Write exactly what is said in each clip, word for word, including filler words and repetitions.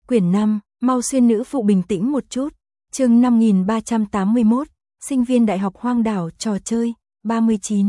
Quyển năm, mau xuyên nữ phụ bình tĩnh một chút. Chương năm nghìn ba trăm tám mươi mốt, sinh viên đại học hoang đảo trò chơi, ba mươi chín.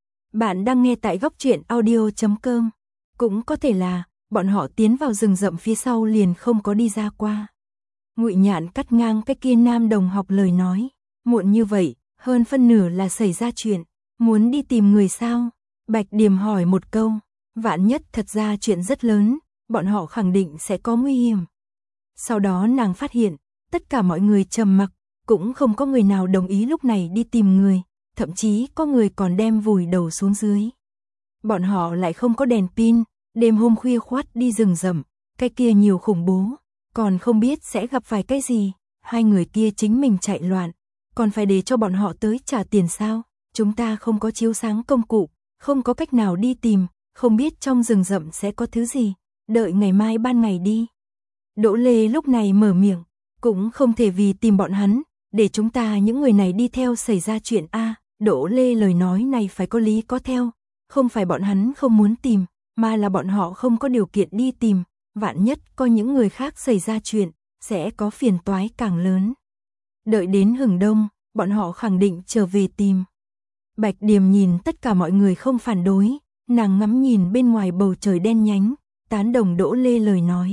Bạn đang nghe tại góc truyện audio chấm com. Cũng có thể là, bọn họ tiến vào rừng rậm phía sau liền không có đi ra qua. Ngụy Nhạn cắt ngang cái kia nam đồng học lời nói. Muộn như vậy, hơn phân nửa là xảy ra chuyện. Muốn đi tìm người sao? Bạch Điềm hỏi một câu. Vạn nhất thật ra chuyện rất lớn, bọn họ khẳng định sẽ có nguy hiểm. Sau đó nàng phát hiện, tất cả mọi người trầm mặc, cũng không có người nào đồng ý lúc này đi tìm người, thậm chí có người còn đem vùi đầu xuống dưới. Bọn họ lại không có đèn pin, đêm hôm khuya khoắt đi rừng rậm, cái kia nhiều khủng bố, còn không biết sẽ gặp phải cái gì, hai người kia chính mình chạy loạn, còn phải để cho bọn họ tới trả tiền sao? Chúng ta không có chiếu sáng công cụ, không có cách nào đi tìm, không biết trong rừng rậm sẽ có thứ gì, đợi ngày mai ban ngày đi. Đỗ Lê lúc này mở miệng, cũng không thể vì tìm bọn hắn, để chúng ta những người này đi theo xảy ra chuyện a. Đỗ Lê lời nói này phải có lý có theo, không phải bọn hắn không muốn tìm, mà là bọn họ không có điều kiện đi tìm, vạn nhất có những người khác xảy ra chuyện, sẽ có phiền toái càng lớn. Đợi đến hừng đông, bọn họ khẳng định trở về tìm. Bạch Điềm nhìn tất cả mọi người không phản đối, nàng ngắm nhìn bên ngoài bầu trời đen nhánh, tán đồng Đỗ Lê lời nói.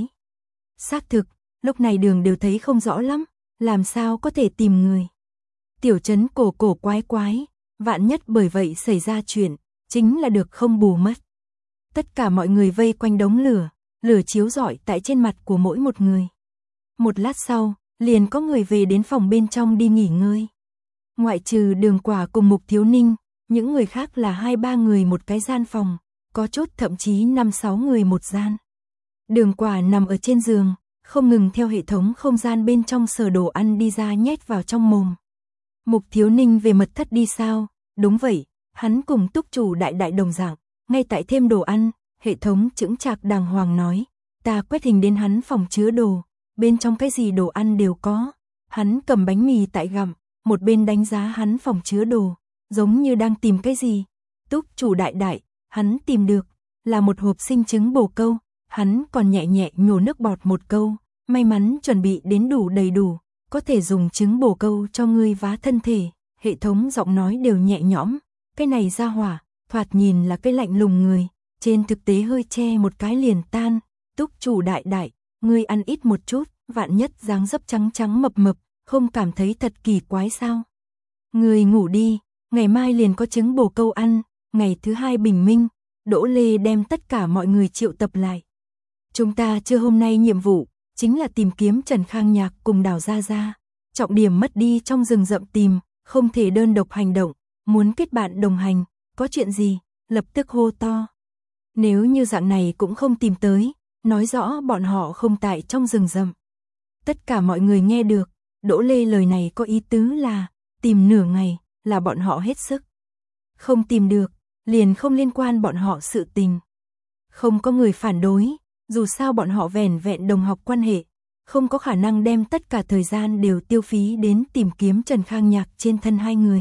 Xác thực, lúc này đường đều thấy không rõ lắm, làm sao có thể tìm người. Tiểu trấn cổ cổ quái quái, vạn nhất bởi vậy xảy ra chuyện, chính là được không bù mất. Tất cả mọi người vây quanh đống lửa, lửa chiếu rọi tại trên mặt của mỗi một người. Một lát sau, liền có người về đến phòng bên trong đi nghỉ ngơi. Ngoại trừ Đường Quả cùng Mục Thiếu Ninh, những người khác là hai ba người một cái gian phòng, có chút thậm chí năm sáu người một gian. Đường Quả nằm ở trên giường, không ngừng theo hệ thống không gian bên trong sờ đồ ăn đi ra nhét vào trong mồm. Mục Thiếu Ninh về mật thất đi sao? Đúng vậy, hắn cùng túc chủ đại đại đồng dạng, ngay tại thêm đồ ăn, hệ thống chững chạc đàng hoàng nói, ta quét hình đến hắn phòng chứa đồ, bên trong cái gì đồ ăn đều có. Hắn cầm bánh mì tại gặm, một bên đánh giá hắn phòng chứa đồ, giống như đang tìm cái gì. Túc chủ đại đại, hắn tìm được, là một hộp sinh trứng bồ câu. Hắn còn nhẹ nhẹ nhổ nước bọt một câu, may mắn chuẩn bị đến đủ đầy đủ, có thể dùng trứng bồ câu cho ngươi vá thân thể. Hệ thống giọng nói đều nhẹ nhõm, cái này ra hỏa, thoạt nhìn là cái lạnh lùng người, trên thực tế hơi che một cái liền tan. Túc chủ đại đại, ngươi ăn ít một chút, vạn nhất dáng dấp trắng trắng mập mập, không cảm thấy thật kỳ quái sao? Ngươi ngủ đi, ngày mai liền có trứng bồ câu ăn. Ngày thứ hai bình minh, Đỗ Lê đem tất cả mọi người triệu tập lại. Chúng ta chưa hôm nay nhiệm vụ, chính là tìm kiếm Trần Khang Nhạc cùng Đào Gia Gia. Trọng điểm mất đi trong rừng rậm tìm, không thể đơn độc hành động, muốn kết bạn đồng hành, có chuyện gì, lập tức hô to. Nếu như dạng này cũng không tìm tới, nói rõ bọn họ không tại trong rừng rậm. Tất cả mọi người nghe được, Đỗ Lê lời này có ý tứ là, tìm nửa ngày, là bọn họ hết sức. Không tìm được, liền không liên quan bọn họ sự tình. Không có người phản đối. Dù sao bọn họ vẻn vẹn đồng học quan hệ, không có khả năng đem tất cả thời gian đều tiêu phí đến tìm kiếm Trần Khang Nhạc trên thân hai người.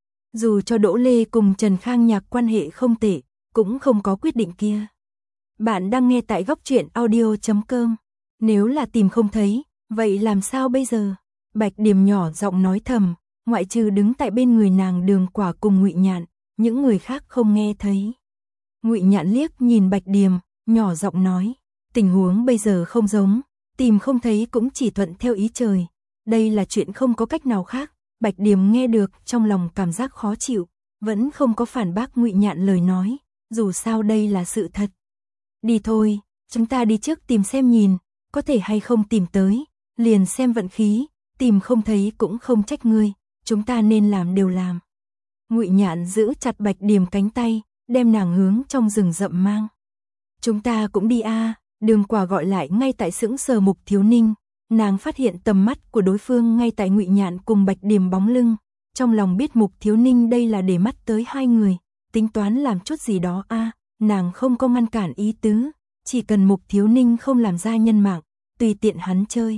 Dù cho Đỗ Lê cùng Trần Khang Nhạc quan hệ không tệ, cũng không có quyết định kia. Bạn đang nghe tại góc truyện audio chấm com. Nếu là tìm không thấy, vậy làm sao bây giờ? Bạch Điềm nhỏ giọng nói thầm, ngoại trừ đứng tại bên người nàng Đường Quả cùng Ngụy Nhạn, những người khác không nghe thấy. Ngụy Nhạn liếc nhìn Bạch Điềm, nhỏ giọng nói. Tình huống bây giờ không giống, tìm không thấy cũng chỉ thuận theo ý trời. Đây là chuyện không có cách nào khác. Bạch Điềm nghe được trong lòng cảm giác khó chịu, vẫn không có phản bác Ngụy Nhạn lời nói, dù sao đây là sự thật. Đi thôi, chúng ta đi trước tìm xem nhìn, có thể hay không tìm tới, liền xem vận khí, tìm không thấy cũng không trách ngươi, chúng ta nên làm đều làm. Ngụy Nhạn giữ chặt Bạch Điềm cánh tay, đem nàng hướng trong rừng rậm mang. Chúng ta cũng đi a. Đường Quả gọi lại ngay tại sững sờ Mục Thiếu Ninh, nàng phát hiện tầm mắt của đối phương ngay tại Ngụy Nhạn cùng Bạch Điềm bóng lưng, trong lòng biết Mục Thiếu Ninh đây là để mắt tới hai người, tính toán làm chút gì đó a, à, nàng không có ngăn cản ý tứ, chỉ cần Mục Thiếu Ninh không làm ra nhân mạng, tùy tiện hắn chơi.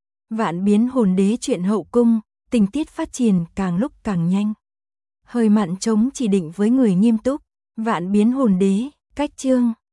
Vạn Biến Hồn Đế chuyện hậu cung, tình tiết phát triển càng lúc càng nhanh. Hơi mặn trống chỉ định với người nghiêm túc, Vạn Biến Hồn Đế, cách chương